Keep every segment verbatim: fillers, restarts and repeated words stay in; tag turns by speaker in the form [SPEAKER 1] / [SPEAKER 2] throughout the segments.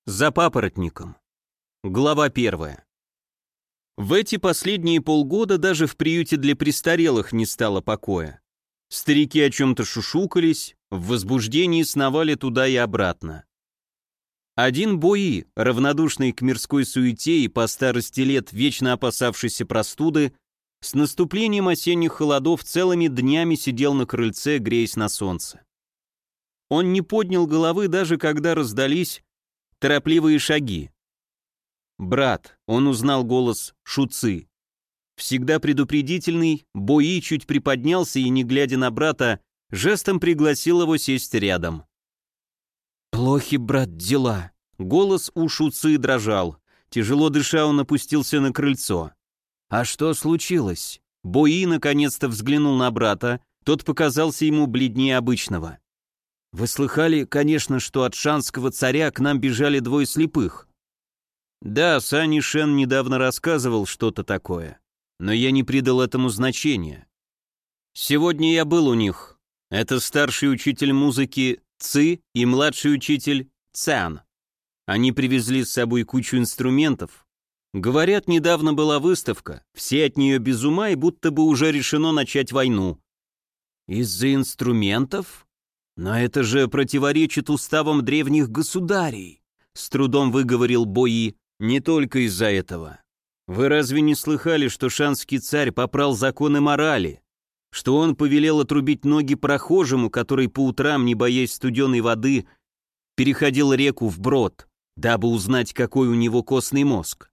[SPEAKER 1] За папоротником. Глава первая. В эти последние полгода даже в приюте для престарелых не стало покоя. Старики о чем-то шушукались, в возбуждении сновали туда и обратно. Один Бои, равнодушный к мирской суете и по старости лет вечно опасавшийся простуды, с наступлением осенних холодов целыми днями сидел на крыльце, греясь на солнце. Он не поднял головы, даже когда раздались торопливые шаги. «Брат», — он узнал голос Шуцы. Всегда предупредительный, Бои чуть приподнялся и, не глядя на брата, жестом пригласил его сесть рядом. «Плохи, брат, дела». Голос у Шуцы дрожал. Тяжело дыша, он опустился на крыльцо. «А что случилось?» Бои наконец-то взглянул на брата, тот показался ему бледнее обычного. «Вы слыхали, конечно, что от шанского царя к нам бежали двое слепых?» «Да, Сани Шен недавно рассказывал что-то такое, но я не придал этому значения. Сегодня я был у них. Это старший учитель музыки Ци и младший учитель Цян. Они привезли с собой кучу инструментов. Говорят, недавно была выставка, все от нее без ума и будто бы уже решено начать войну». «Из-за инструментов? Но это же противоречит уставам древних государей», — с трудом выговорил Бои. «Не только из-за этого. Вы разве не слыхали, что шанский царь попрал законы морали? Что он повелел отрубить ноги прохожему, который по утрам, не боясь студеной воды, переходил реку вброд, дабы узнать, какой у него костный мозг?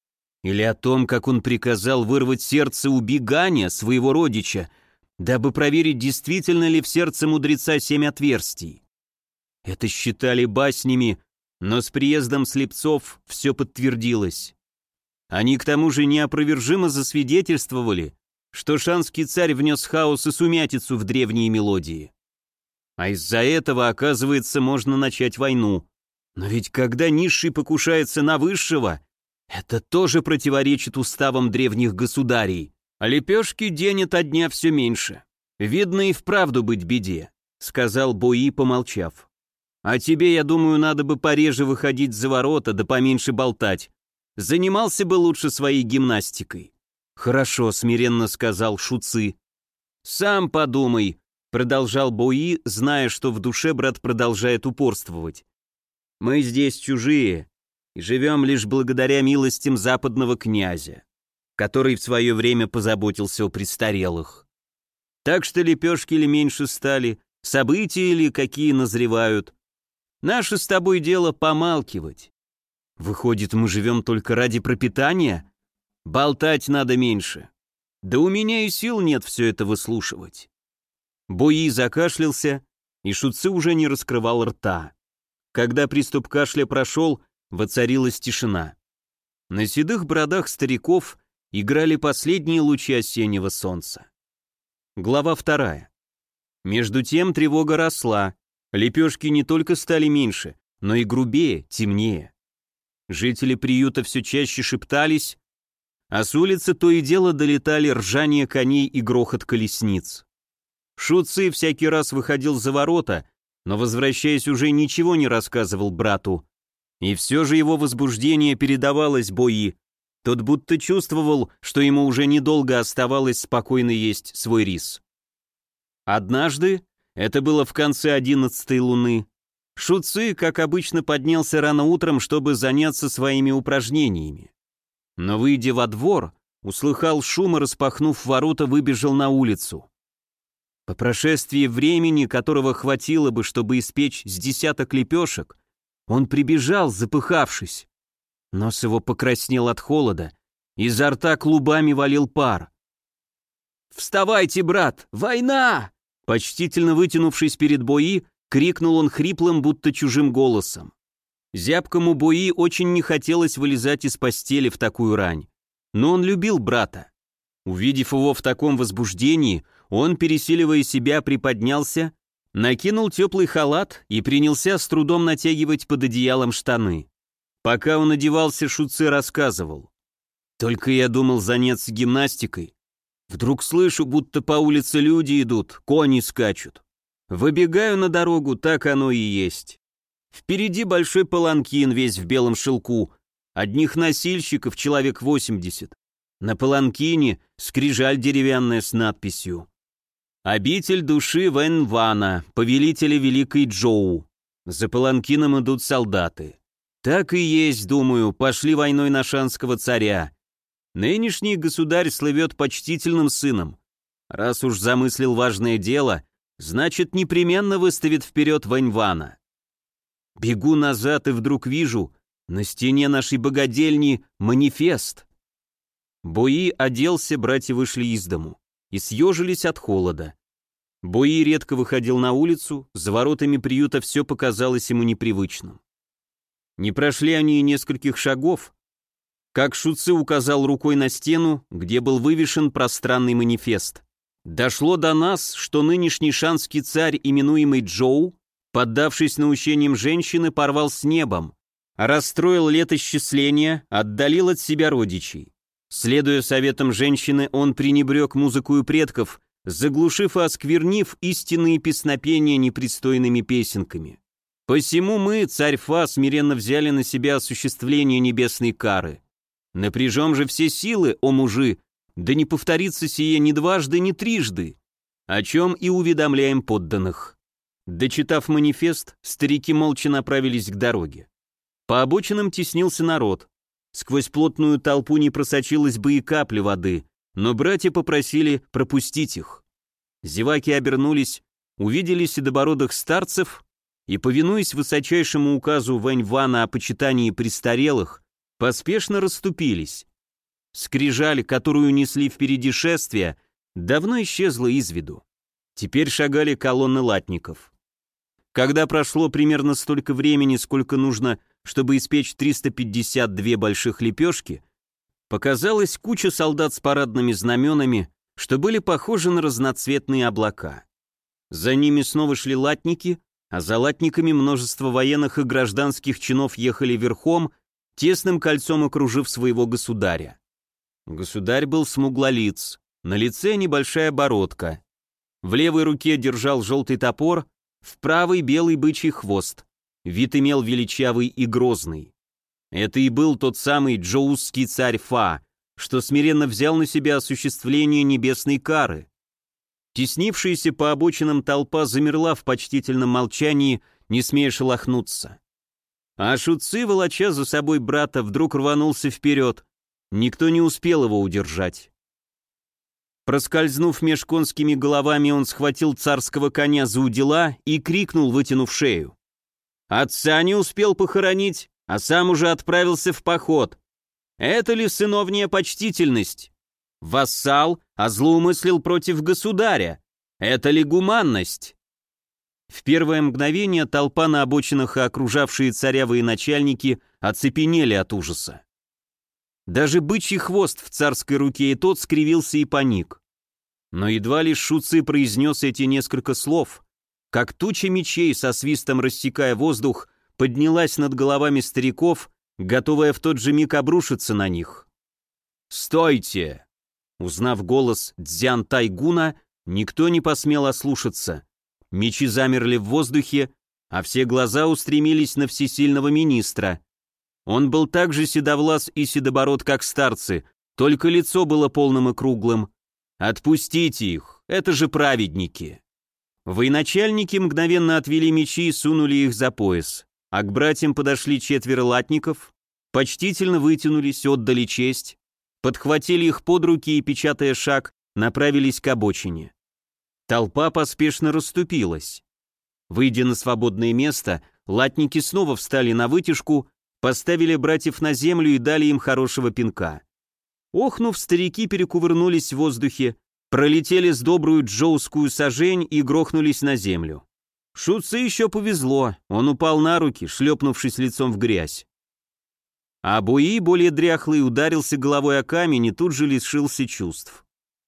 [SPEAKER 1] Или о том, как он приказал вырвать сердце у Биганя, своего родича, дабы проверить, действительно ли в сердце мудреца семь отверстий? Это считали баснями, но с приездом слепцов все подтвердилось. Они к тому же неопровержимо засвидетельствовали, что шанский царь внес хаос и сумятицу в древние мелодии. А из-за этого, оказывается, можно начать войну. Но ведь когда низший покушается на высшего, это тоже противоречит уставам древних государей. А лепешки день ото дня все меньше. Видно и вправду быть беде», — сказал Бои, помолчав. «А тебе, я думаю, надо бы пореже выходить за ворота, да поменьше болтать. Занимался бы лучше своей гимнастикой». «Хорошо», — смиренно сказал Шуцы. «Сам подумай», — продолжал Бои, зная, что в душе брат продолжает упорствовать. «Мы здесь чужие и живем лишь благодаря милостям западного князя, который в свое время позаботился о престарелых. Так что лепешки ли меньше стали, события ли какие назревают. Наше с тобой дело помалкивать. Выходит, мы живем только ради пропитания? Болтать надо меньше. Да у меня и сил нет все это выслушивать». Бои закашлялся, и Шуцы уже не раскрывал рта. Когда приступ кашля прошел, воцарилась тишина. На седых бородах стариков играли последние лучи осеннего солнца. Глава вторая. Между тем тревога росла. Лепешки не только стали меньше, но и грубее, темнее. Жители приюта все чаще шептались, а с улицы то и дело долетали ржание коней и грохот колесниц. Шуцы всякий раз выходил за ворота, но, возвращаясь, уже ничего не рассказывал брату. И все же его возбуждение передавалось Бои. Тот будто чувствовал, что ему уже недолго оставалось спокойно есть свой рис. Однажды, это было в конце одиннадцатой луны, Шуцы, как обычно, поднялся рано утром, чтобы заняться своими упражнениями. Но, выйдя во двор, услыхал шум и, распахнув ворота, выбежал на улицу. По прошествии времени, которого хватило бы, чтобы испечь с десяток лепешек, он прибежал, запыхавшись. Нос его покраснел от холода, изо рта клубами валил пар. «Вставайте, брат! Война!» Почтительно вытянувшись перед Бои, крикнул он хриплым, будто чужим голосом. Зябкому Бои очень не хотелось вылезать из постели в такую рань, но он любил брата. Увидев его в таком возбуждении, он, пересиливая себя, приподнялся, накинул теплый халат и принялся с трудом натягивать под одеялом штаны. Пока он одевался, Шуцы рассказывал. «Только я думал заняться гимнастикой. Вдруг слышу, будто по улице люди идут, кони скачут. Выбегаю на дорогу, так оно и есть. Впереди большой паланкин, весь в белом шелку, одних носильщиков человек восемьдесят. На паланкине скрижаль деревянная с надписью «Обитель души Вэньвана, повелителя Великой Джоу». За паланкином идут солдаты. Так и есть, думаю, пошли войной на шанского царя. Нынешний государь слывет почтительным сыном. Раз уж замыслил важное дело, значит, непременно выставит вперед Вэньвана. Бегу назад и вдруг вижу на стене нашей богадельни манифест. Бои оделся, братья вышли из дому и съежились от холода. Бои редко выходил на улицу, за воротами приюта все показалось ему непривычным. Не прошли они и нескольких шагов, как Шуци указал рукой на стену, где был вывешен пространный манифест. Дошло до нас, что нынешний шанский царь, именуемый Джоу, поддавшись наущениям женщины, порвал с небом, расстроил летосчисление, отдалил от себя родичей. Следуя советам женщины, он пренебрег музыкою предков, заглушив и осквернив истинные песнопения непристойными песенками. Посему мы, царь Фа, смиренно взяли на себя осуществление небесной кары. Напряжем же все силы, о мужи, да не повторится сие ни дважды, ни трижды, о чем и уведомляем подданных». Дочитав манифест, старики молча направились к дороге. По обочинам теснился народ. Сквозь плотную толпу не просочилась бы и капли воды, но братья попросили пропустить их. Зеваки обернулись, увидели седобородых старцев и, повинуясь высочайшему указу Вэньвана о почитании престарелых, поспешно расступились. Скрижаль, которую несли впереди шествия, давно исчезла из виду. Теперь шагали колонны латников. Когда прошло примерно столько времени, сколько нужно, чтобы испечь триста пятьдесят две больших лепешки, показалась куча солдат с парадными знаменами, что были похожи на разноцветные облака. За ними снова шли латники, а за латниками множество военных и гражданских чинов ехали верхом, тесным кольцом окружив своего государя. Государь был смуглолиц, на лице небольшая бородка. В левой руке держал желтый топор, в правой белый бычий хвост. Вид имел величавый и грозный. Это и был тот самый джоузский царь Фа, что смиренно взял на себя осуществление небесной кары. Теснившаяся по обочинам толпа замерла в почтительном молчании, не смея шелохнуться. А Шуци, волоча за собой брата, вдруг рванулся вперед. Никто не успел его удержать. Проскользнув меж конскими головами, он схватил царского коня за удила и крикнул, вытянув шею: «Отца не успел похоронить, а сам уже отправился в поход. Это ли сыновняя почтительность? Вассал, а злоумыслил против государя. Это ли гуманность?» В первое мгновение толпа на обочинах и окружавшие царя военачальники оцепенели от ужаса. Даже бычий хвост в царской руке и тот скривился и паник. Но едва лишь Шуци произнес эти несколько слов, как туча мечей, со свистом рассекая воздух, поднялась над головами стариков, готовая в тот же миг обрушиться на них. «Стойте!» Узнав голос Цзян Тайгуна, никто не посмел ослушаться. Мечи замерли в воздухе, а все глаза устремились на всесильного министра. Он был так же седовлас и седобород, как старцы, только лицо было полным и круглым. «Отпустите их, это же праведники!» Военачальники мгновенно отвели мечи и сунули их за пояс, а к братьям подошли четверо латников, почтительно вытянулись, отдали честь, подхватили их под руки и, печатая шаг, направились к обочине. Толпа поспешно расступилась. Выйдя на свободное место, латники снова встали на вытяжку, поставили братьев на землю и дали им хорошего пинка. Охнув, старики перекувырнулись в воздухе, пролетели с добрую джоускую сажень и грохнулись на землю. Шуци еще повезло, он упал на руки, шлепнувшись лицом в грязь. А Буи, более дряхлый, ударился головой о камень и тут же лишился чувств.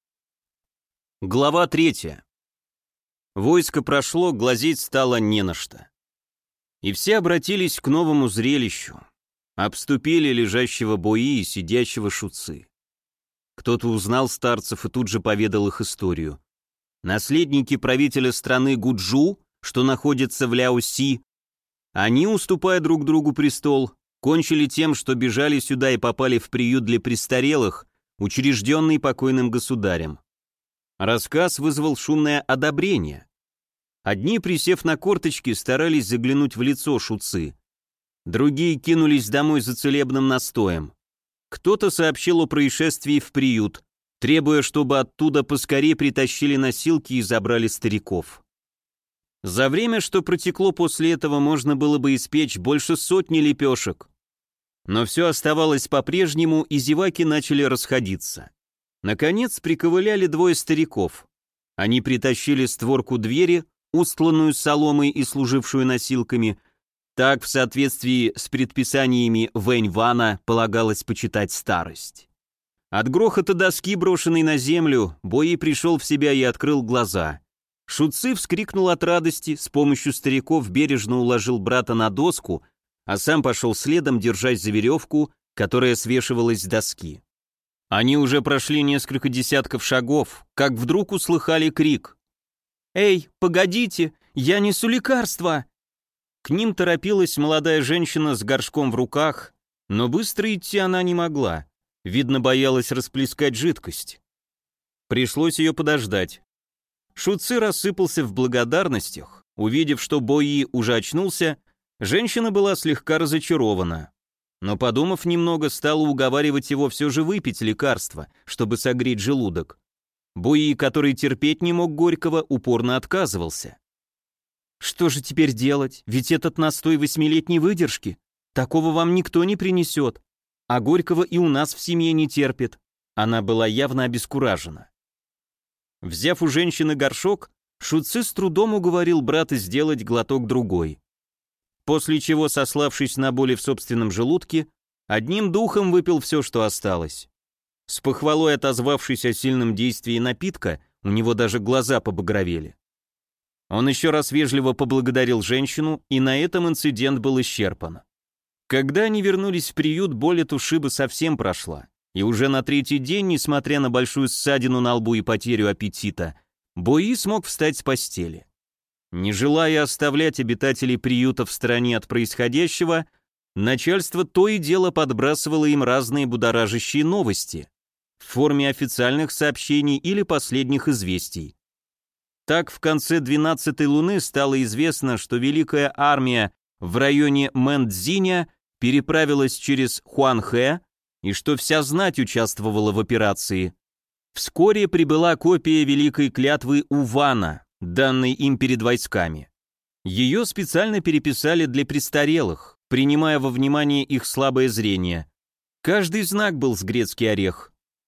[SPEAKER 1] Глава третья. Войско прошло, глазеть стало не на что. И все обратились к новому зрелищу. Обступили лежащего Буи и сидящего Шуци. Кто-то узнал старцев и тут же поведал их историю. Наследники правителя страны Гуджу, что находится в Ляоси, Они, уступая друг другу престол, кончили тем, что бежали сюда и попали в приют для престарелых, учрежденный покойным государем. Рассказ вызвал шумное одобрение. Одни, присев на корточки, старались заглянуть в лицо Шуцы. Другие кинулись домой за целебным настоем. Кто-то сообщил о происшествии в приют, требуя, чтобы оттуда поскорее притащили носилки и забрали стариков. За время, что протекло после этого, можно было бы испечь больше сотни лепешек. Но все оставалось по-прежнему, и зеваки начали расходиться. Наконец приковыляли двое стариков. Они притащили створку двери, устланную соломой и служившую носилками. Так, в соответствии с предписаниями Вэнь-Вана, полагалось почитать старость. От грохота доски, брошенной на землю, Бои пришел в себя и открыл глаза. Шуци вскрикнул от радости, с помощью стариков бережно уложил брата на доску, а сам пошел следом, держась за веревку, которая свешивалась с доски. Они уже прошли несколько десятков шагов, как вдруг услыхали крик. «Эй, погодите, я несу лекарства!» К ним торопилась молодая женщина с горшком в руках, но быстро идти она не могла, видно, боялась расплескать жидкость. Пришлось ее подождать. Шуци рассыпался в благодарностях. Увидев, что Бои уже очнулся, женщина была слегка разочарована. Но, подумав немного, стала уговаривать его все же выпить лекарство, чтобы согреть желудок. Бои, который терпеть не мог горького, упорно отказывался. «Что же теперь делать? Ведь этот настой восьмилетней выдержки. Такого вам никто не принесет. А горького и у нас в семье не терпит». Она была явно обескуражена. Взяв у женщины горшок, Шуци с трудом уговорил брата сделать глоток другой. После чего, сославшись на боли в собственном желудке, одним духом выпил все, что осталось. С похвалой отозвавшись о сильном действии напитка, у него даже глаза побагровели. Он еще раз вежливо поблагодарил женщину, и на этом инцидент был исчерпан. Когда они вернулись в приют, боль от ушиба совсем прошла. И уже на третий день, несмотря на большую ссадину на лбу и потерю аппетита, Бои смог встать с постели. Не желая оставлять обитателей приюта в стороне от происходящего, начальство то и дело подбрасывало им разные будоражащие новости в форме официальных сообщений или последних известий. Так, в конце двенадцатой луны стало известно, что Великая армия в районе Мэнцзиня переправилась через Хуанхэ, и что вся знать участвовала в операции. Вскоре прибыла копия Великой клятвы Увана, данной им перед войсками. Ее специально переписали для престарелых, принимая во внимание их слабое зрение. Каждый знак был с грецкий орех.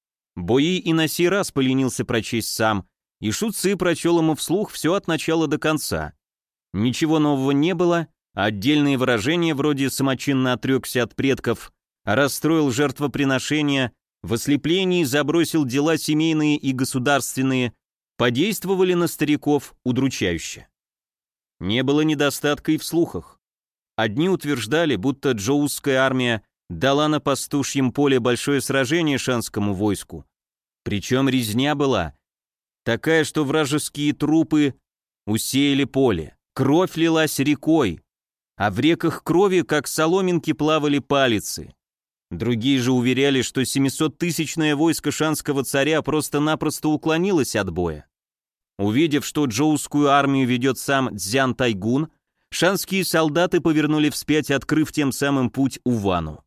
[SPEAKER 1] Бои и на сей раз поленился прочесть сам, и Шуци прочел ему вслух все от начала до конца. Ничего нового не было, а отдельные выражения вроде «самочинно отрекся от предков», расстроил жертвоприношения, в ослеплении забросил дела семейные и государственные, подействовали на стариков удручающе. Не было недостатка и в слухах. Одни утверждали, будто джоусская армия дала на пастушьем поле большое сражение шанскому войску. Причем резня была такая, что вражеские трупы усеяли поле, кровь лилась рекой, а в реках крови, как соломинки, плавали палицы. Другие же уверяли, что семисоттысячное войско шанского царя просто-напросто уклонилось от боя. Увидев, что джоускую армию ведет сам Цзян Тайгун, шанские солдаты повернули вспять, открыв тем самым путьУвану.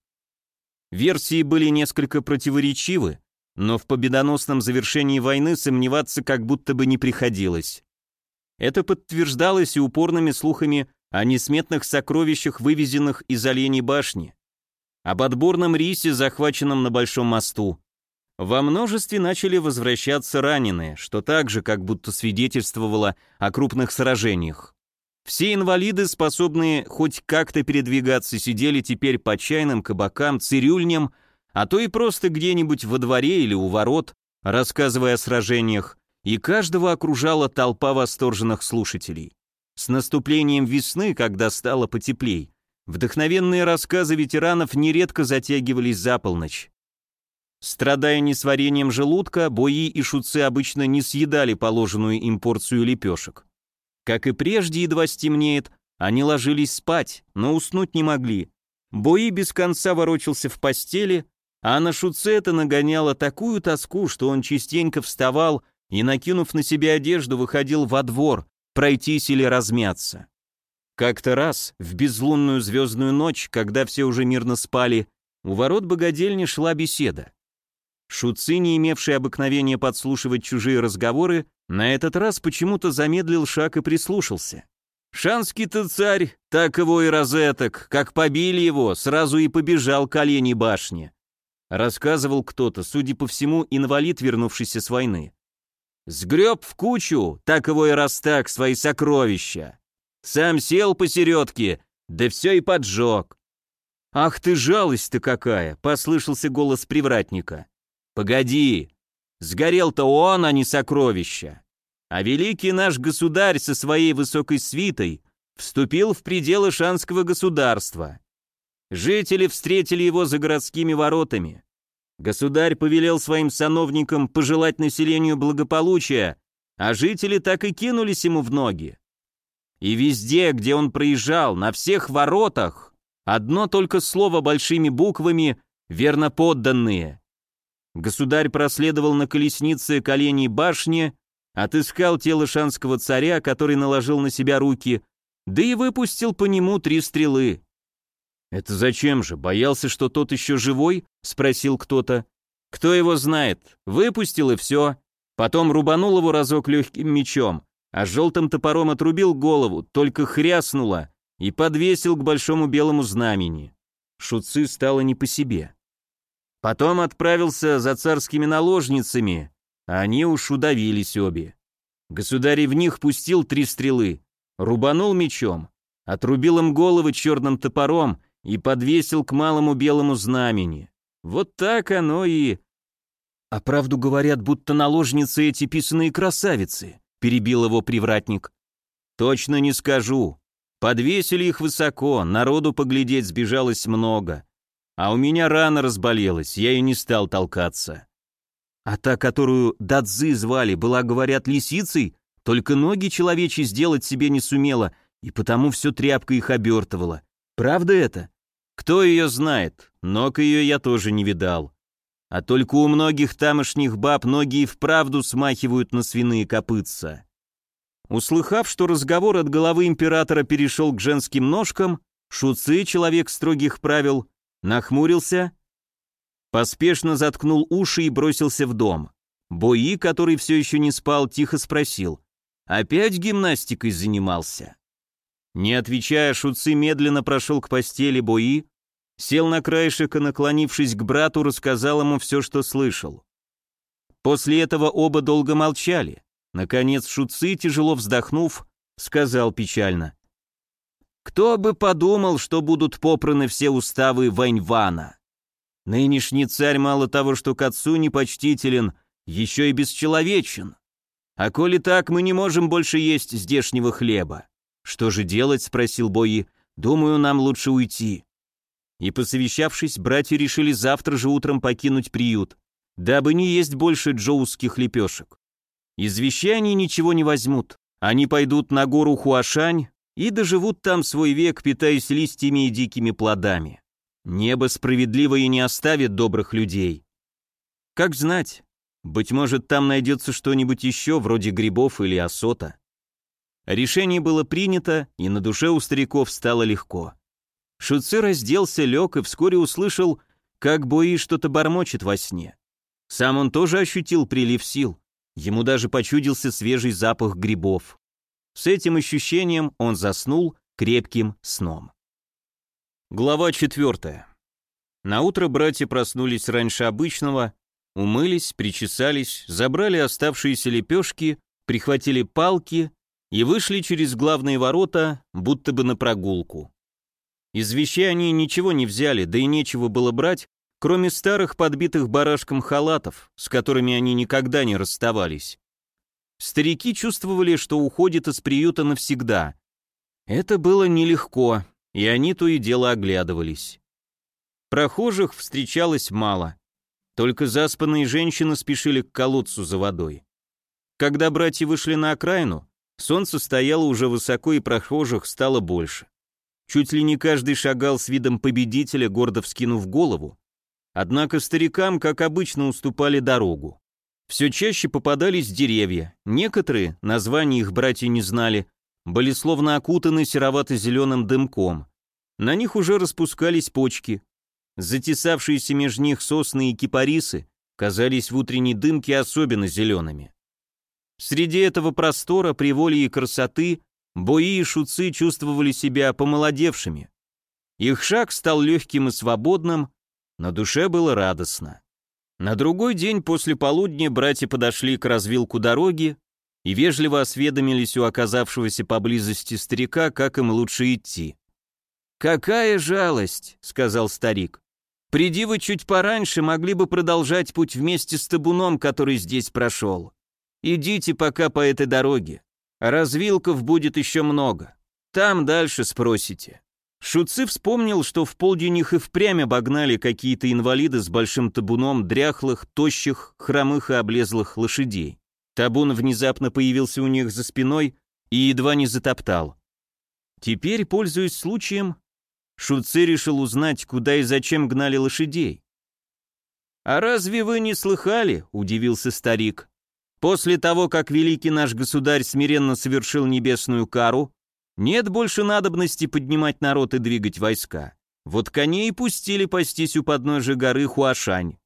[SPEAKER 1] Версии были несколько противоречивы, но в победоносном завершении войны сомневаться как будто бы не приходилось. Это подтверждалось и упорными слухами о несметных сокровищах, вывезенных из Оленей башни, об отборном рисе, захваченном на Большом мосту. Во множестве начали возвращаться раненые, что также как будто свидетельствовало о крупных сражениях. Все инвалиды, способные хоть как-то передвигаться, сидели теперь по чайным, кабакам, цирюльням, а то и просто где-нибудь во дворе или у ворот, рассказывая о сражениях, и каждого окружала толпа восторженных слушателей. С наступлением весны, когда стало потеплей, вдохновенные рассказы ветеранов нередко затягивались за полночь. Страдая несварением желудка, Бои и Шуци обычно не съедали положенную им порцию лепешек. Как и прежде, едва стемнеет, Они ложились спать, но уснуть не могли. Бои без конца ворочался в постели, а на Шуце это нагоняло такую тоску, что он частенько вставал и, накинув на себя одежду, выходил во двор, пройтись или размяться. Как-то раз, в безлунную звездную ночь, когда все уже мирно спали, у ворот богадельни шла беседа. Шуци, не имевший обыкновения подслушивать чужие разговоры, на этот раз почему-то замедлил шаг и прислушался. Шанский-то царь, так его и розеток, как побили его, сразу и побежал к Оленей башне. Рассказывал кто-то, судя по всему, инвалид, вернувшийся с войны. Сгреб в кучу, так его и растак, свои сокровища. Сам сел посередке, да все и поджег. «Ах ты, жалость-то какая!» — послышался голос привратника. «Погоди, сгорел-то он, а не сокровища. А великий наш государь со своей высокой свитой вступил в пределы шанского государства. Жители встретили его за городскими воротами. Государь повелел своим сановникам пожелать населению благополучия, а жители так и кинулись ему в ноги. И везде, где он проезжал, на всех воротах, одно только слово большими буквами «верно подданные». Государь проследовал на колеснице к Оленей башне, отыскал тело шанского царя, который наложил на себя руки, да и выпустил по нему три стрелы. «Это зачем же? Боялся, что тот еще живой?» — спросил кто-то. «Кто его знает? Выпустил и все. Потом рубанул его разок легким мечом, а желтым топором отрубил голову, только хряснуло, и подвесил к большому белому знамени». Шуци стало не по себе. Потом отправился за царскими наложницами, а они уж удавились обе. Государь в них пустил три стрелы, рубанул мечом, отрубил им головы черным топором и подвесил к малому белому знамени. Вот так оно и... «А правду говорят, будто наложницы эти писаные красавицы», — перебил его привратник. «Точно не скажу. Подвесили их высоко, народу поглядеть сбежалось много. А у меня рана разболелась, я и не стал толкаться. А та, которую Дадзы звали, была, говорят, лисицей, только ноги человечьи сделать себе не сумела, и потому все тряпкой их обертывала. Правда это? Кто ее знает, ног ее я тоже не видал. А только у многих тамошних баб ноги и вправду смахивают на свиные копытца». Услыхав, что разговор от головы императора перешел к женским ножкам, Шуци, человек строгих правил, нахмурился, поспешно заткнул уши и бросился в дом. Бои, который все еще не спал, тихо спросил: «Опять гимнастикой занимался?» Не отвечая, Шуци медленно прошел к постели Бои, сел на краешек и, наклонившись к брату, рассказал ему все, что слышал. После этого оба долго молчали. Наконец Шуци, тяжело вздохнув, сказал печально: «Кто бы подумал, что будут попраны все уставы Вэньвана. Нынешний царь мало того, что к отцу непочтителен, еще и бесчеловечен. А коли так, мы не можем больше есть здешнего хлеба. Что же делать?» — спросил Бои. «Думаю, нам лучше уйти». И, посовещавшись, братья решили завтра же утром покинуть приют, дабы не есть больше джоусских лепешек. Из вещей они ничего не возьмут. Они пойдут на гору Хуашань и доживут там свой век, питаясь листьями и дикими плодами. Небо справедливо и не оставит добрых людей. Как знать, быть может, там найдется что-нибудь еще, вроде грибов или осота. Решение было принято, и на душе у стариков стало легко. Шуци разделся, лег и вскоре услышал, как Бои что-то бормочет во сне. Сам он тоже ощутил прилив сил. Ему даже почудился свежий запах грибов. С этим ощущением он заснул крепким сном. Глава четвертая. Наутро братья проснулись раньше обычного, умылись, причесались, забрали оставшиеся лепешки, прихватили палки и вышли через главные ворота, будто бы на прогулку. Из вещей они ничего не взяли, да и нечего было брать, кроме старых подбитых барашком халатов, с которыми они никогда не расставались. Старики чувствовали, что уходят из приюта навсегда. Это было нелегко, и они то и дело оглядывались. Прохожих встречалось мало. Только заспанные женщины спешили к колодцу за водой. Когда братья вышли на окраину, Солнце стояло уже высоко, и прохожих стало больше. Чуть ли не каждый шагал с видом победителя, гордо вскинув голову. Однако старикам, как обычно, уступали дорогу. Все чаще попадались деревья. Некоторые, названия их братья не знали, были словно окутаны серовато-зеленым дымком. На них уже распускались почки. Затесавшиеся между них сосны и кипарисы казались в утренней дымке особенно зелеными. Среди этого простора, приволья и красоты Бои и шутцы чувствовали себя помолодевшими. Их шаг стал легким и свободным, на душе было радостно. На другой день после полудня братья подошли к развилку дороги и вежливо осведомились у оказавшегося поблизости старика, как им лучше идти. «Какая жалость», — сказал старик. «Приди вы чуть пораньше, могли бы продолжать путь вместе с табуном, который здесь прошел. Идите пока по этой дороге. Развилков будет еще много. Там дальше спросите». Шутцы вспомнил, что в полдень их и впрямь обогнали какие-то инвалиды с большим табуном дряхлых, тощих, хромых и облезлых лошадей. Табун внезапно появился у них за спиной и едва не затоптал. Теперь, пользуясь случаем, Шутцы решил узнать, куда и зачем гнали лошадей. «А разве вы не слыхали?» – удивился старик. «После того, как великий наш государь смиренно совершил небесную кару, нет больше надобности поднимать народ и двигать войска. Вот коней пустили пастись у подножия горы Хуашань.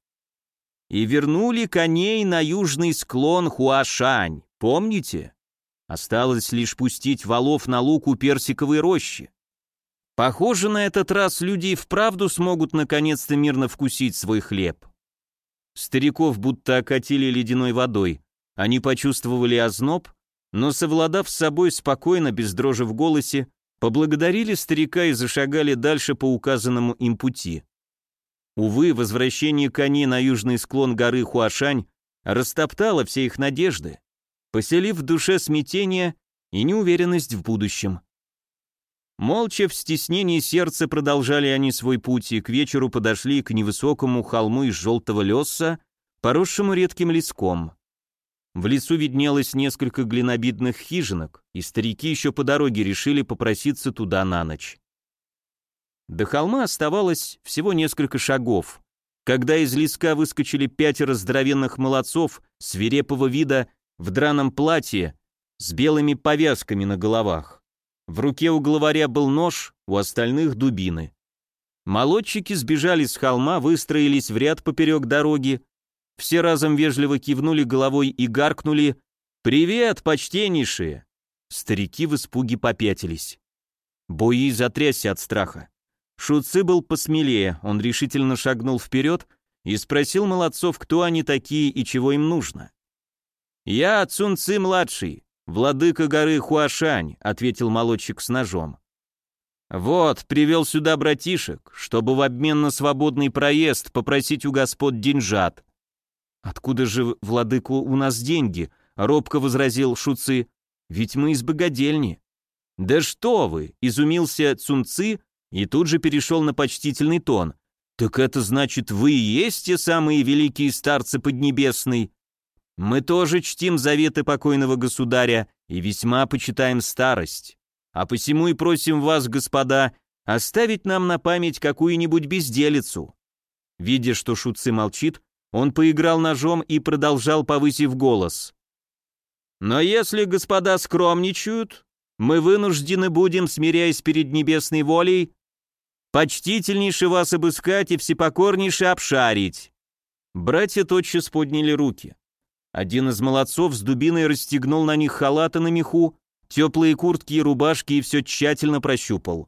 [SPEAKER 1] И вернули коней на южный склон Хуашань, помните? Осталось лишь пустить валов на луг у персиковой рощи. Похоже, на этот раз люди и вправду смогут наконец-то мирно вкусить свой хлеб». Стариков будто окатили ледяной водой. Они почувствовали озноб, но, совладав с собой спокойно, без дрожи в голосе, поблагодарили старика и зашагали дальше по указанному им пути. Увы, возвращение коней на южный склон горы Хуашань растоптало все их надежды, поселив в душе смятение и неуверенность в будущем. Молча, в стеснении сердца продолжали они свой путь и к вечеру подошли к невысокому холму из желтого леса, поросшему редким леском. В лесу виднелось несколько глинобитных хижинок, и старики еще по дороге решили попроситься туда на ночь. До холма оставалось всего несколько шагов, когда из леска выскочили пятеро здоровенных молодцов свирепого вида в драном платье с белыми повязками на головах. В руке у главаря был нож, у остальных дубины. Молодчики сбежали с холма, выстроились в ряд поперек дороги. Все разом вежливо кивнули головой и гаркнули: «Привет, почтеннейшие!» Старики в испуге попятились. Бои затрясся от страха. Шутцы был посмелее, он решительно шагнул вперед и спросил молодцов, кто они такие и чего им нужно. «Я Цунцы-младший, владыка горы Хуашань», — ответил молодчик с ножом. «Вот, привел сюда братишек, чтобы в обмен на свободный проезд попросить у господ деньжат». «Откуда же, владыка, у нас деньги?» — робко возразил Шутцы. «Ведь мы из богадельни». «Да что вы!» — изумился Цунцы и тут же перешел на почтительный тон. «Так это значит, вы и есть те самые великие старцы Поднебесной? Мы тоже чтим заветы покойного государя и весьма почитаем старость. А посему и просим вас, господа, оставить нам на память какую-нибудь безделицу». Видя, что Шутцы молчит, он поиграл ножом и продолжал, повысив голос. «Но если господа скромничают, мы вынуждены будем, смиряясь перед небесной волей, почтительнейше вас обыскать и всепокорнейше обшарить». Братья тотчас подняли руки. Один из молодцов с дубиной расстегнул на них халаты на меху, теплые куртки и рубашки и все тщательно прощупал.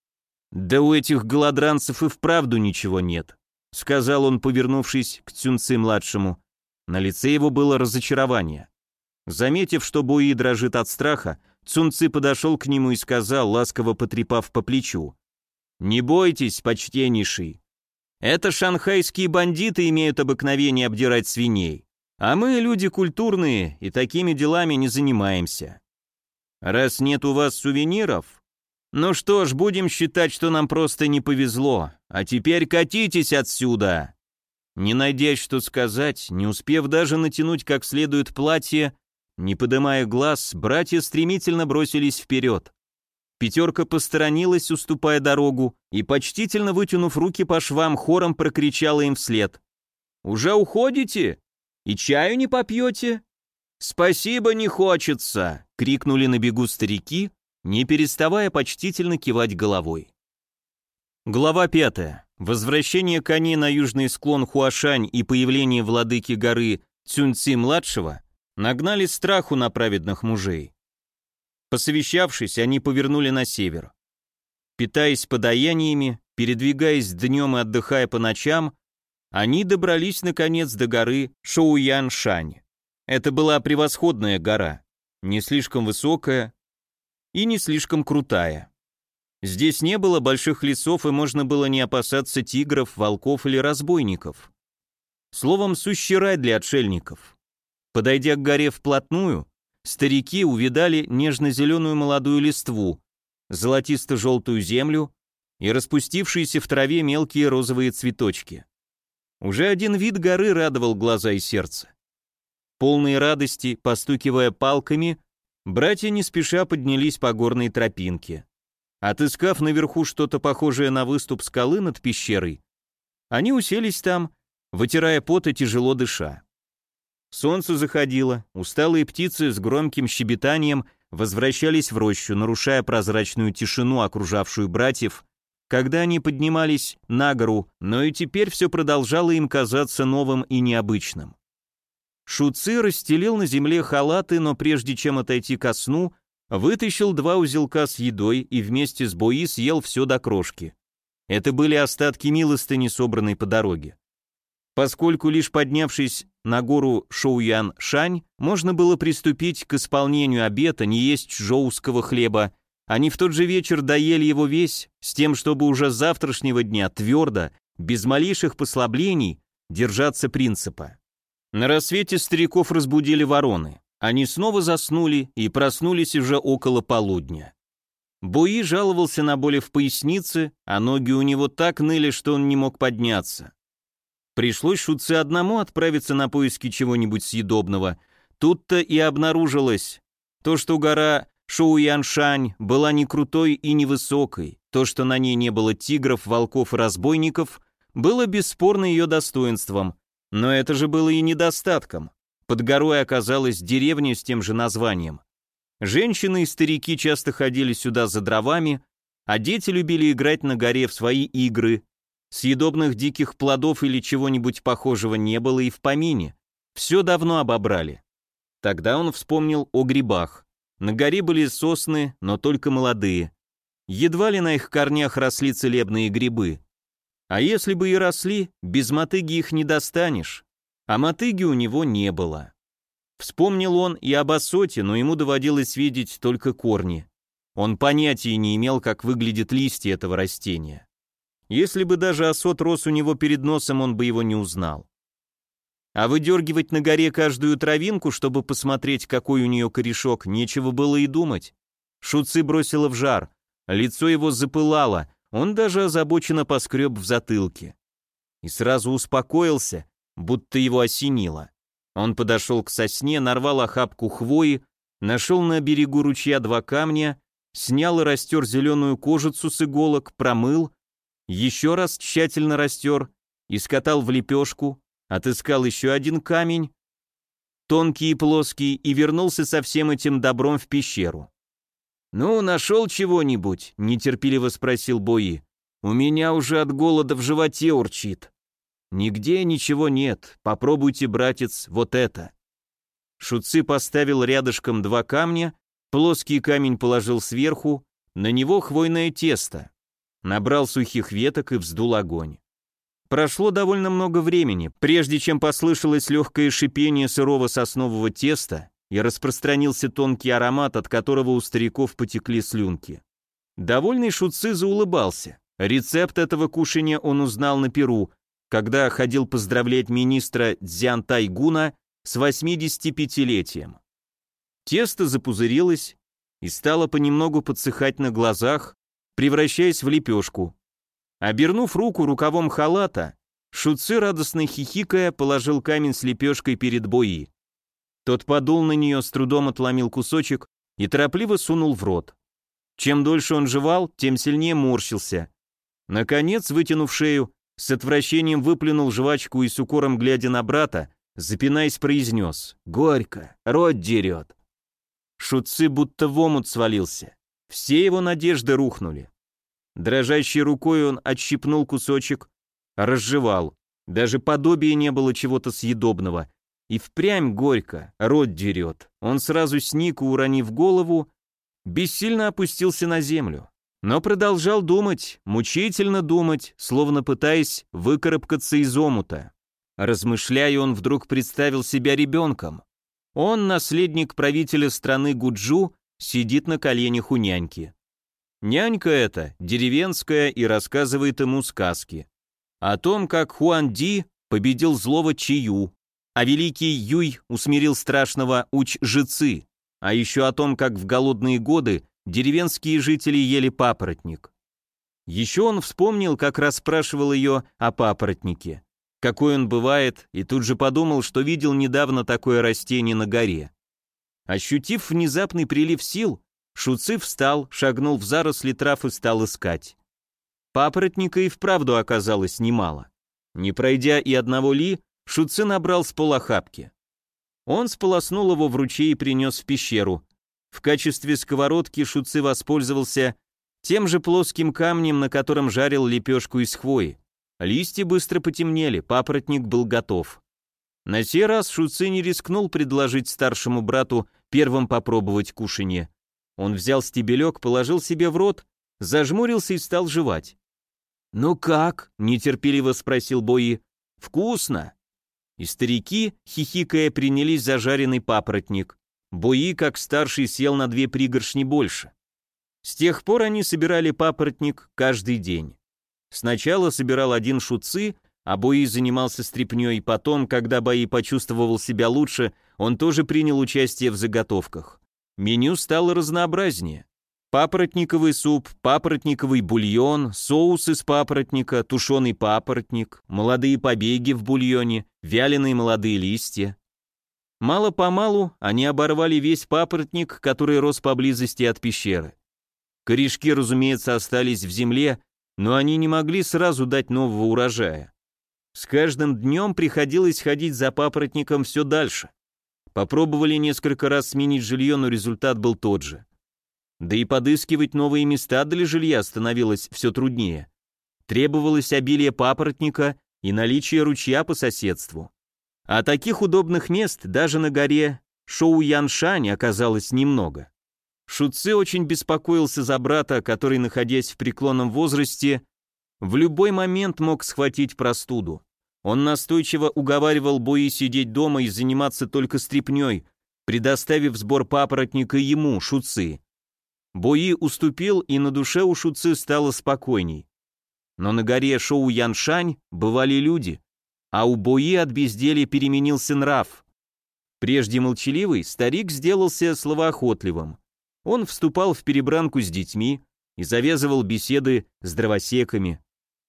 [SPEAKER 1] «Да у этих голодранцев и вправду ничего нет», — сказал он, повернувшись к Цюнцы-младшему. На лице его было разочарование. Заметив, что Бои дрожит от страха, Цунцы подошел к нему и сказал, ласково потрепав по плечу: «Не бойтесь, почтеннейший. Это шанхайские бандиты имеют обыкновение обдирать свиней, а мы люди культурные и такими делами не занимаемся. Раз нет у вас сувениров, ну что ж, будем считать, что нам просто не повезло, а теперь катитесь отсюда». Не найдя что сказать, не успев даже натянуть как следует платье, Не поднимая глаз, братья стремительно бросились вперед. Пятерка посторонилась, уступая дорогу, и, почтительно вытянув руки по швам, хором прокричала им вслед: «Уже уходите? И чаю не попьете?» «Спасибо, не хочется!» — крикнули на бегу старики, не переставая почтительно кивать головой. Глава пятая. Возвращение коней на южный склон Хуашань и появление владыки горы Цюньци-младшего нагнали страху на праведных мужей. Посовещавшись, они повернули на север. Питаясь подаяниями, передвигаясь днем и отдыхая по ночам, они добрались наконец до горы Шоуян-Шань. Это была превосходная гора, не слишком высокая и не слишком крутая. Здесь не было больших лесов, и можно было не опасаться тигров, волков или разбойников. Словом, сущий рай для отшельников. Подойдя к горе вплотную, старики увидали нежно-зеленую молодую листву, золотисто-желтую землю и распустившиеся в траве мелкие розовые цветочки. Уже один вид горы радовал глаза и сердце. Полные радости, постукивая палками, братья не спеша поднялись по горной тропинке. Отыскав наверху что-то похожее на выступ скалы над пещерой, они уселись там, вытирая пот и тяжело дыша. Солнце заходило, усталые птицы с громким щебетанием возвращались в рощу, нарушая прозрачную тишину, окружавшую братьев, когда они поднимались на гору, но и теперь все продолжало им казаться новым и необычным. Шу-Ци расстелил на земле халаты, но прежде чем отойти ко сну, вытащил два узелка с едой и вместе с Бои съел все до крошки. Это были остатки милостыни, собранной по дороге. Поскольку лишь поднявшись на гору Шоуян-Шань, можно было приступить к исполнению обета не есть жоуского хлеба, они в тот же вечер доели его весь, с тем, чтобы уже с завтрашнего дня твердо, без малейших послаблений, держаться принципа. На рассвете стариков разбудили вороны. Они снова заснули и проснулись уже около полудня. Бои жаловался на боли в пояснице, а ноги у него так ныли, что он не мог подняться. Пришлось Шу-Ци одному отправиться на поиски чего-нибудь съедобного. Тут-то и обнаружилось то, что гора Шоуян-Шань была не крутой и не высокой, то, что на ней не было тигров, волков и разбойников, было бесспорно ее достоинством, но это же было и недостатком. Под горой оказалась деревня с тем же названием. Женщины и старики часто ходили сюда за дровами, а дети любили играть на горе в свои игры. Съедобных диких плодов или чего-нибудь похожего не было и в помине. Все давно обобрали. Тогда он вспомнил о грибах. На горе были сосны, но только молодые. Едва ли на их корнях росли целебные грибы. А если бы и росли, без мотыги их не достанешь. А мотыги у него не было. Вспомнил он и об осоте, но ему доводилось видеть только корни. Он понятия не имел, как выглядят листья этого растения. Если бы даже осот рос у него перед носом, он бы его не узнал. А выдергивать на горе каждую травинку, чтобы посмотреть, какой у нее корешок, нечего было и думать. Шу-Ци бросило в жар, лицо его запылало, он даже озабоченно поскреб в затылке. И сразу успокоился, будто его осенило. Он подошел к сосне, нарвал охапку хвои, нашел на берегу ручья два камня, снял и растер зеленую кожицу с иголок, промыл, еще раз тщательно растер и скатал в лепешку, отыскал еще один камень, тонкий и плоский, и вернулся со всем этим добром в пещеру. «Ну, нашел чего-нибудь?» — нетерпеливо спросил Бои. «У меня уже от голода в животе урчит». «Нигде ничего нет, попробуйте, братец, вот это». Шу-Ци поставил рядышком два камня, плоский камень положил сверху, на него хвойное тесто. Набрал сухих веток и вздул огонь. Прошло довольно много времени, прежде чем послышалось легкое шипение сырого соснового теста и распространился тонкий аромат, от которого у стариков потекли слюнки. Довольный Шу-Ци заулыбался. Рецепт этого кушания он узнал на Перу, когда ходил поздравлять министра Цзян Тайгуна с восьмидесятипятилетием. Тесто запузырилось и стало понемногу подсыхать на глазах, превращаясь в лепешку. Обернув руку рукавом халата, Шу-Ци, радостно хихикая, положил камень с лепешкой перед Бои. Тот подул на нее, с трудом отломил кусочек и торопливо сунул в рот. Чем дольше он жевал, тем сильнее морщился. Наконец, вытянув шею, с отвращением выплюнул жвачку и с укором, глядя на брата, запинаясь, произнес: «Горько, рот дерет». Шуци будто в омут свалился. Все его надежды рухнули. Дрожащей рукой он отщипнул кусочек, разжевал. Даже подобия не было чего-то съедобного. И впрямь горько, рот дерет. Он сразу сник и, уронив голову, бессильно опустился на землю. Но продолжал думать, мучительно думать, словно пытаясь выкарабкаться из омута. Размышляя, он вдруг представил себя ребенком. Он, наследник правителя страны Гуджу, сидит на коленях у няньки. Нянька эта деревенская и рассказывает ему сказки. О том, как Хуан Ди победил злого Чию, а великий Юй усмирил страшного Уч-жицы, а еще о том, как в голодные годы деревенские жители ели папоротник. Еще он вспомнил, как расспрашивал ее о папоротнике, какой он бывает, и тут же подумал, что видел недавно такое растение на горе. Ощутив внезапный прилив сил, Шуци встал, шагнул в заросли трав и стал искать. Папоротника и вправду оказалось немало. Не пройдя и одного ли, Шуци набрал с полохапки. Он сполоснул его в ручей и принес в пещеру. В качестве сковородки Шуци воспользовался тем же плоским камнем, на котором жарил лепешку из хвои. Листья быстро потемнели, папоротник был готов. На сей раз Шуци не рискнул предложить старшему брату первым попробовать кушанье. Он взял стебелек, положил себе в рот, зажмурился и стал жевать. «Ну как?» — нетерпеливо спросил Бои. «Вкусно!» И старики, хихикая, принялись за жареный папоротник. Бои, как старший, съел на две пригоршни больше. С тех пор они собирали папоротник каждый день. Сначала собирал один Шуци, а Бои занимался стряпнёй, потом, когда Бои почувствовал себя лучше, он тоже принял участие в заготовках. Меню стало разнообразнее. Папоротниковый суп, папоротниковый бульон, соус из папоротника, тушеный папоротник, молодые побеги в бульоне, вяленые молодые листья. Мало-помалу они оборвали весь папоротник, который рос поблизости от пещеры. Корешки, разумеется, остались в земле, но они не могли сразу дать нового урожая. С каждым днем приходилось ходить за папоротником все дальше. Попробовали несколько раз сменить жилье, но результат был тот же. Да и подыскивать новые места для жилья становилось все труднее. Требовалось обилие папоротника и наличие ручья по соседству. А таких удобных мест даже на горе Шоу-Яншань оказалось немного. Шуци очень беспокоился за брата, который, находясь в преклонном возрасте, в любой момент мог схватить простуду. Он настойчиво уговаривал Бои сидеть дома и заниматься только стряпнёй, предоставив сбор папоротника ему, Шуци. Бои уступил, и на душе у Шуци стало спокойней. Но на горе Шоу-Яншань бывали люди, а у Бои от безделья переменился нрав. Прежде молчаливый, старик сделался словоохотливым. Он вступал в перебранку с детьми и завязывал беседы с дровосеками.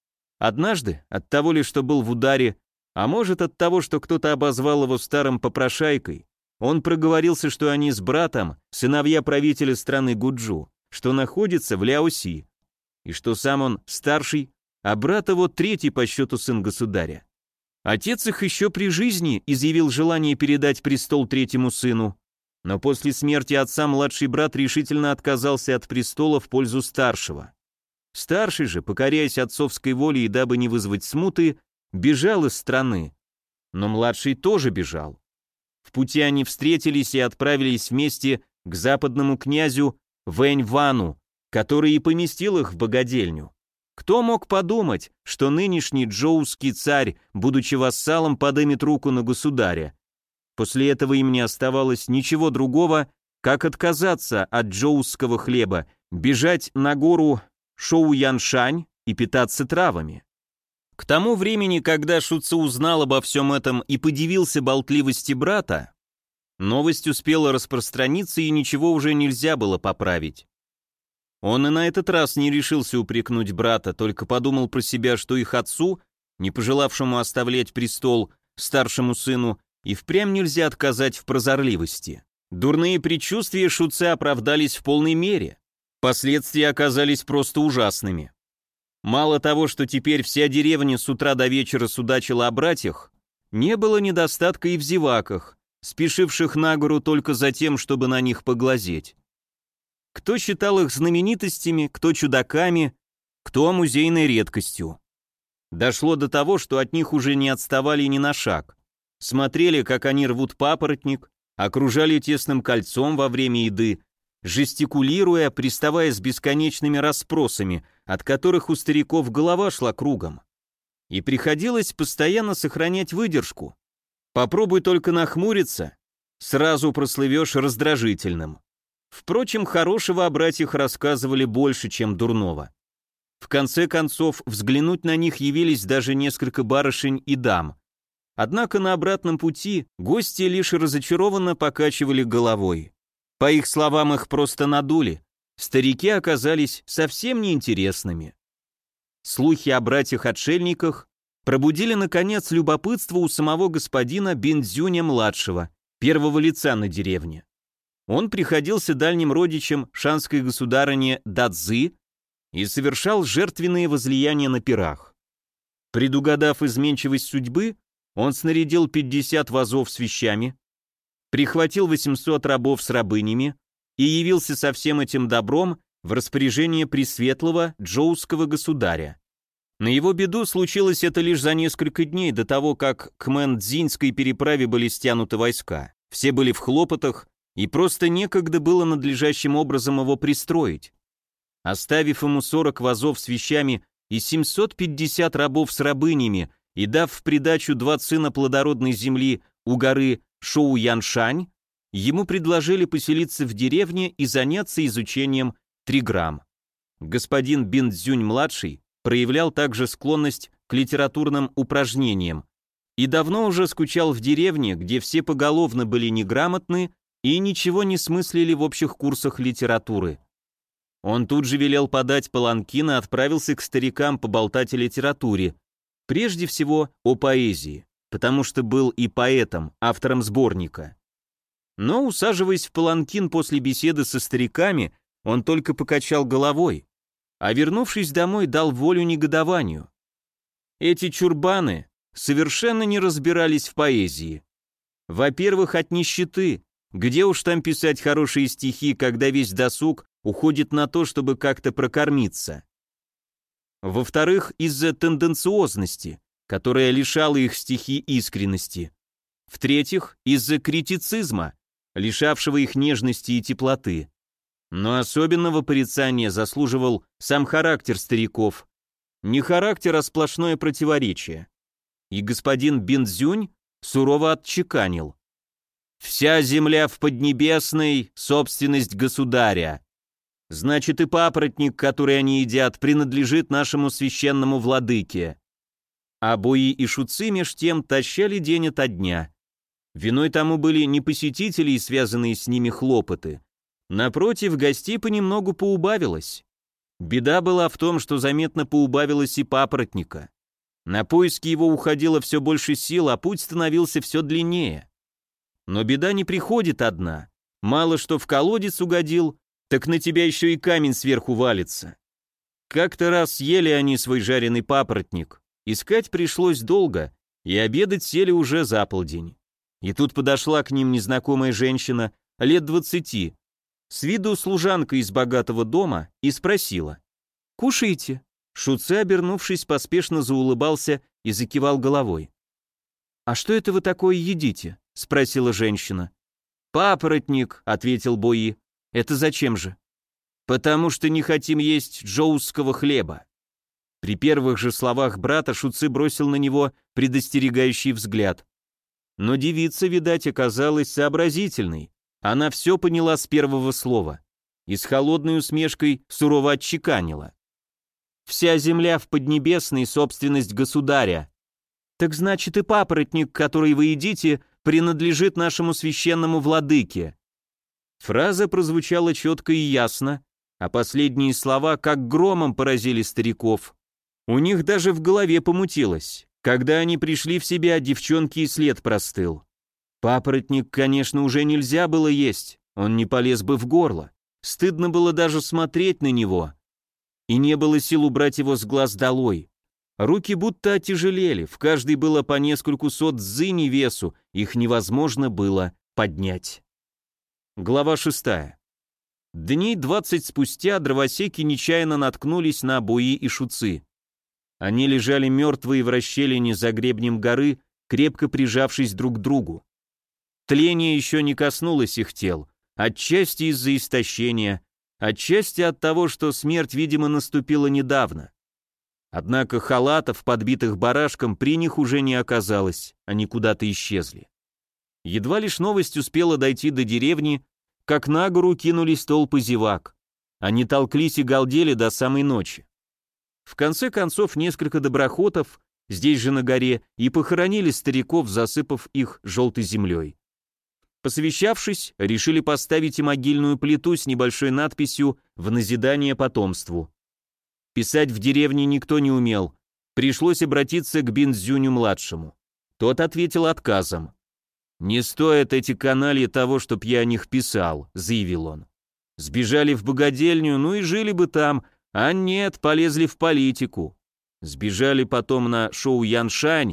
[SPEAKER 1] Однажды, от того ли, что был в ударе, а может от того, что кто-то обозвал его старым попрошайкой, он проговорился, что они с братом сыновья правителя страны Гуджу, что находится в Ляоси, и что сам он старший, а брат его третий по счету сын государя. Отец их еще при жизни изъявил желание передать престол третьему сыну, но после смерти отца младший брат решительно отказался от престола в пользу старшего. Старший же, покоряясь отцовской воле и дабы не вызвать смуты, бежал из страны. Но младший тоже бежал. В пути они встретились и отправились вместе к западному князю Вэнь-Вану, который и поместил их в богадельню. Кто мог подумать, что нынешний джоуский царь, будучи вассалом, подымет руку на государя? После этого им не оставалось ничего другого, как отказаться от джоусского хлеба, бежать на гору Шоу-Яншань и питаться травами. К тому времени, когда Шуци узнал обо всем этом и подивился болтливости брата, новость успела распространиться, и ничего уже нельзя было поправить. Он и на этот раз не решился упрекнуть брата, только подумал про себя, что их отцу, не пожелавшему оставлять престол старшему сыну, и впрямь нельзя отказать в прозорливости. Дурные предчувствия Шуце оправдались в полной мере. Последствия оказались просто ужасными. Мало того, что теперь вся деревня с утра до вечера судачила о братьях, не было недостатка и в зеваках, спешивших на гору только за тем, чтобы на них поглазеть. Кто считал их знаменитостями, кто чудаками, кто музейной редкостью. Дошло до того, что от них уже не отставали ни на шаг. Смотрели, как они рвут папоротник, окружали тесным кольцом во время еды, жестикулируя, приставая с бесконечными расспросами, от которых у стариков голова шла кругом. И приходилось постоянно сохранять выдержку. Попробуй только нахмуриться, сразу прослывешь раздражительным. Впрочем, хорошего о братьях рассказывали больше, чем дурного. В конце концов, взглянуть на них явились даже несколько барышень и дам. Однако на обратном пути гости лишь разочарованно покачивали головой. По их словам, их просто надули. Старики оказались совсем неинтересными. Слухи о братьях-отшельниках пробудили, наконец, любопытство у самого господина Биндзюня-младшего, первого лица на деревне. Он приходился дальним родичем шанской государыни Дадзы и совершал жертвенные возлияния на пирах. Предугадав изменчивость судьбы, он снарядил пятьдесят вазов с вещами, прихватил восемьсот рабов с рабынями и явился со всем этим добром в распоряжение пресветлого джоуского государя. На его беду случилось это лишь за несколько дней до того, как к Мэнцзиньской переправе были стянуты войска. Все были в хлопотах, и просто некогда было надлежащим образом его пристроить. Оставив ему сорок вазов с вещами и семьсот пятьдесят рабов с рабынями, и дав в придачу два сына плодородной земли у горы Шоу-Яншань, ему предложили поселиться в деревне и заняться изучением триграмм. Господин Биндзюнь-младший проявлял также склонность к литературным упражнениям и давно уже скучал в деревне, где все поголовно были неграмотны и ничего не смыслили в общих курсах литературы. Он тут же велел подать паланкин и отправился к старикам поболтать о литературе, прежде всего о поэзии, потому что был и поэтом, автором сборника. Но, усаживаясь в паланкин после беседы со стариками, он только покачал головой, а вернувшись домой, дал волю негодованию. Эти чурбаны совершенно не разбирались в поэзии. Во-первых, от нищеты. Где уж там писать хорошие стихи, когда весь досуг уходит на то, чтобы как-то прокормиться. Во-вторых, из-за тенденциозности, которая лишала их стихи искренности. В-третьих, из-за критицизма, лишавшего их нежности и теплоты. Но особенного порицания заслуживал сам характер стариков. Не характер, а сплошное противоречие. И господин Биндзюнь сурово отчеканил: «Вся земля в Поднебесной — собственность государя. Значит, и папоротник, который они едят, принадлежит нашему священному владыке». А Бои и Шуцы меж тем тащали день ото дня. Виной тому были не посетители и связанные с ними хлопоты. Напротив, гостей понемногу поубавилось. Беда была в том, что заметно поубавилось и папоротника. На поиски его уходило все больше сил, а путь становился все длиннее. Но беда не приходит одна. Мало что в колодец угодил, так на тебя еще и камень сверху валится. Как-то раз съели они свой жареный папоротник. Искать пришлось долго, и обедать сели уже за полдень. И тут подошла к ним незнакомая женщина, лет двадцати, с виду служанка из богатого дома, и спросила: «Кушаете?» Шуце, обернувшись, поспешно заулыбался и закивал головой. «А что это вы такое едите?» — спросила женщина. «Папоротник», — ответил Бои. «Это зачем же?» «Потому что не хотим есть джоусского хлеба». При первых же словах брата Шуцы бросил на него предостерегающий взгляд. Но девица, видать, оказалась сообразительной. Она все поняла с первого слова и с холодной усмешкой сурово отчеканила: «Вся земля в Поднебесной — собственность государя. Так значит, и папоротник, который вы едите, принадлежит нашему священному владыке». Фраза прозвучала четко и ясно, а последние слова как громом поразили стариков. У них даже в голове помутилось. Когда они пришли в себя, девчонки и след простыл. Папоротник, конечно, уже нельзя было есть, он не полез бы в горло. Стыдно было даже смотреть на него. И не было сил убрать его с глаз долой. Руки будто отяжелели, в каждой было по нескольку сот дзыней весу, их невозможно было поднять. Глава шестая. Дней двадцать спустя дровосеки нечаянно наткнулись на буи и шуцы. Они лежали мертвые в расщелине за гребнем горы, крепко прижавшись друг к другу. Тление еще не коснулось их тел, отчасти из-за истощения, отчасти от того, что смерть, видимо, наступила недавно. Однако халатов, подбитых барашком, при них уже не оказалось, они куда-то исчезли. Едва лишь новость успела дойти до деревни, как на гору кинулись толпы зевак. Они толклись и галдели до самой ночи. В конце концов, несколько доброхотов, здесь же на горе, и похоронили стариков, засыпав их желтой землей. Посовещавшись, решили поставить и могильную плиту с небольшой надписью «В назидание потомству». Писать в деревне никто не умел, пришлось обратиться к Биндзюню-младшему. Тот ответил отказом. «Не стоят эти канальи того, чтоб я о них писал», — заявил он. «Сбежали в богадельню, ну и жили бы там, а нет, полезли в политику. Сбежали потом на шоу Яншань,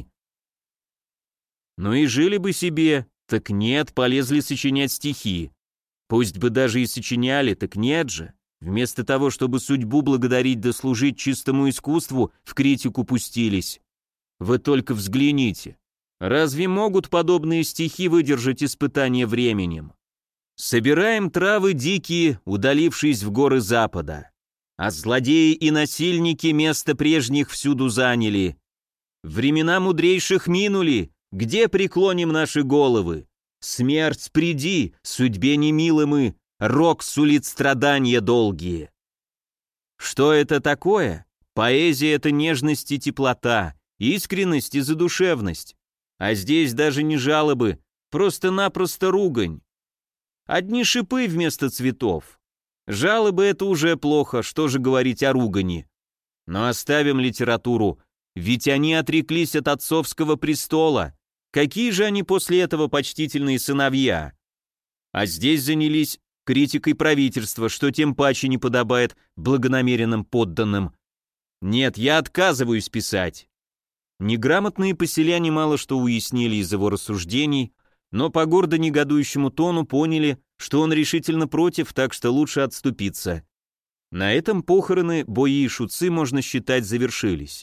[SPEAKER 1] ну и жили бы себе». Так нет, полезли сочинять стихи. Пусть бы даже и сочиняли, так нет же. Вместо того, чтобы судьбу благодарить да служить чистому искусству, в критику пустились. Вы только взгляните. Разве могут подобные стихи выдержать испытание временем? Собираем травы дикие, удалившись в горы запада. А злодеи и насильники место прежних всюду заняли. Времена мудрейших минули, где преклоним наши головы? Смерть приди, судьбе немилы мы, рок сулит страдания долгие. Что это такое? Поэзия — это нежность и теплота, искренность и задушевность. А здесь даже не жалобы, просто-напросто ругань. Одни шипы вместо цветов. Жалобы — это уже плохо, что же говорить о ругани. Но оставим литературу, ведь они отреклись от отцовского престола. Какие же они после этого почтительные сыновья? А здесь занялись критикой правительства, что тем паче не подобает благонамеренным подданным. Нет, я отказываюсь писать. Неграмотные поселяне мало что уяснили из его рассуждений, но по гордо негодующему тону поняли, что он решительно против, так что лучше отступиться. На этом похороны, бои и шуцы, можно считать, завершились.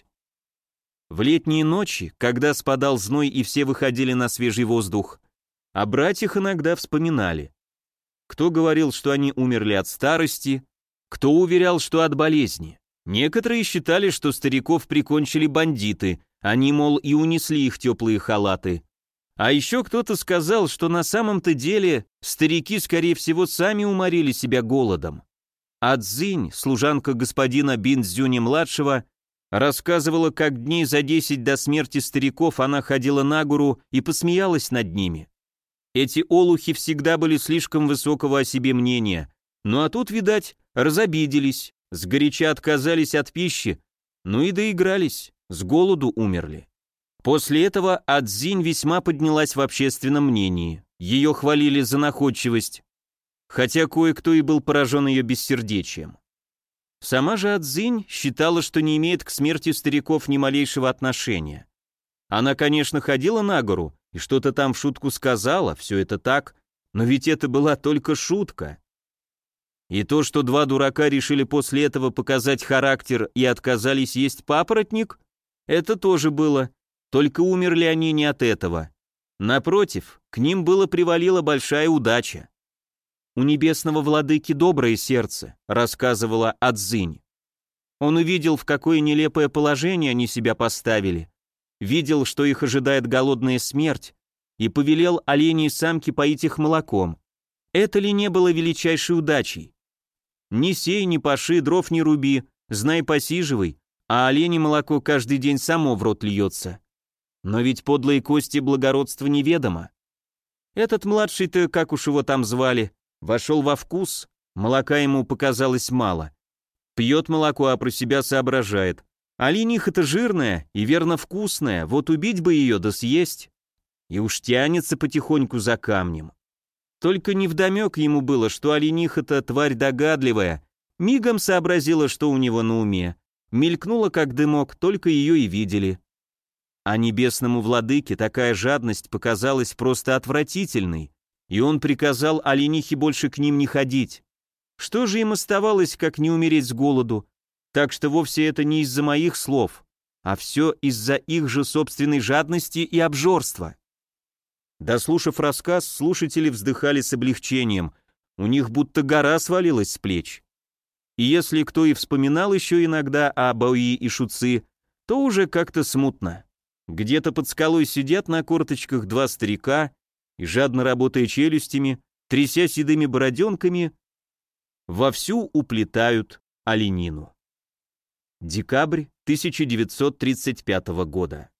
[SPEAKER 1] В летние ночи, когда спадал зной и все выходили на свежий воздух, о братьях иногда вспоминали. Кто говорил, что они умерли от старости, кто уверял, что от болезни. Некоторые считали, что стариков прикончили бандиты, они, мол, и унесли их теплые халаты. А еще кто-то сказал, что на самом-то деле старики, скорее всего, сами уморили себя голодом. А Цзинь, служанка господина Биндзюня-младшего, рассказывала, как дней за десять до смерти стариков она ходила на гору и посмеялась над ними. Эти олухи всегда были слишком высокого о себе мнения, ну а тут, видать, разобиделись, сгоряча отказались от пищи, ну и доигрались, с голоду умерли. После этого Адзинь весьма поднялась в общественном мнении, ее хвалили за находчивость, хотя кое-кто и был поражен ее бессердечием. Сама же Адзинь считала, что не имеет к смерти стариков ни малейшего отношения. Она, конечно, ходила на гору и что-то там в шутку сказала, все это так, но ведь это была только шутка. И то, что два дурака решили после этого показать характер и отказались есть папоротник, это тоже было, только умерли они не от этого. Напротив, к ним было привалила большая удача. «У небесного владыки доброе сердце», — рассказывала Адзинь. Он увидел, в какое нелепое положение они себя поставили, видел, что их ожидает голодная смерть, и повелел оленей самке поить их молоком. Это ли не было величайшей удачей? Ни сей, ни паши, дров не руби, знай посиживай, а оленей молоко каждый день само в рот льется. Но ведь подлые кости благородства неведомо. Этот младший-то, как уж его там звали, вошел во вкус, молока ему показалось мало. Пьет молоко, а про себя соображает. Олениха-то жирная и верно вкусная, вот убить бы ее да съесть. и уж тянется потихоньку за камнем. Только невдомек ему было, что олениха-то тварь догадливая, мигом сообразила, что у него на уме, мелькнула как дымок, только ее и видели. А небесному владыке такая жадность показалась просто отвратительной, и он приказал оленихе больше к ним не ходить. Что же им оставалось, как не умереть с голоду? Так что вовсе это не из-за моих слов, а все из-за их же собственной жадности и обжорства. Дослушав рассказ, слушатели вздыхали с облегчением, у них будто гора свалилась с плеч. И если кто и вспоминал еще иногда о Баои и Шуци, то уже как-то смутно. Где-то под скалой сидят на корточках два старика и, жадно работая челюстями, тряся седыми бороденками, вовсю уплетают оленину. Декабрь тысяча девятьсот тридцать пятого года.